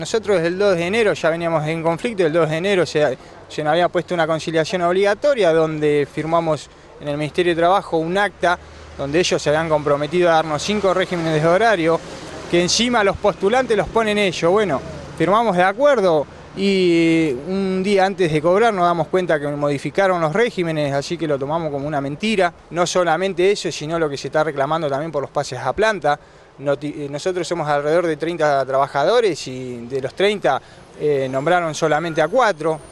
Nosotros desde el 2 de enero ya veníamos en conflicto, el 2 de enero se nos había puesto una conciliación obligatoria donde firmamos en el Ministerio de Trabajo un acta donde ellos se habían comprometido a darnos 5 regímenes de horario, que encima los postulantes los ponen ellos. Bueno, firmamos de acuerdo y un día antes de cobrar nos damos cuenta que modificaron los regímenes, así que lo tomamos como una mentira. No solamente eso, sino lo que se está reclamando también por los pases a planta. Nosotros somos alrededor de 30 trabajadores y de los 30 nombraron solamente a 4.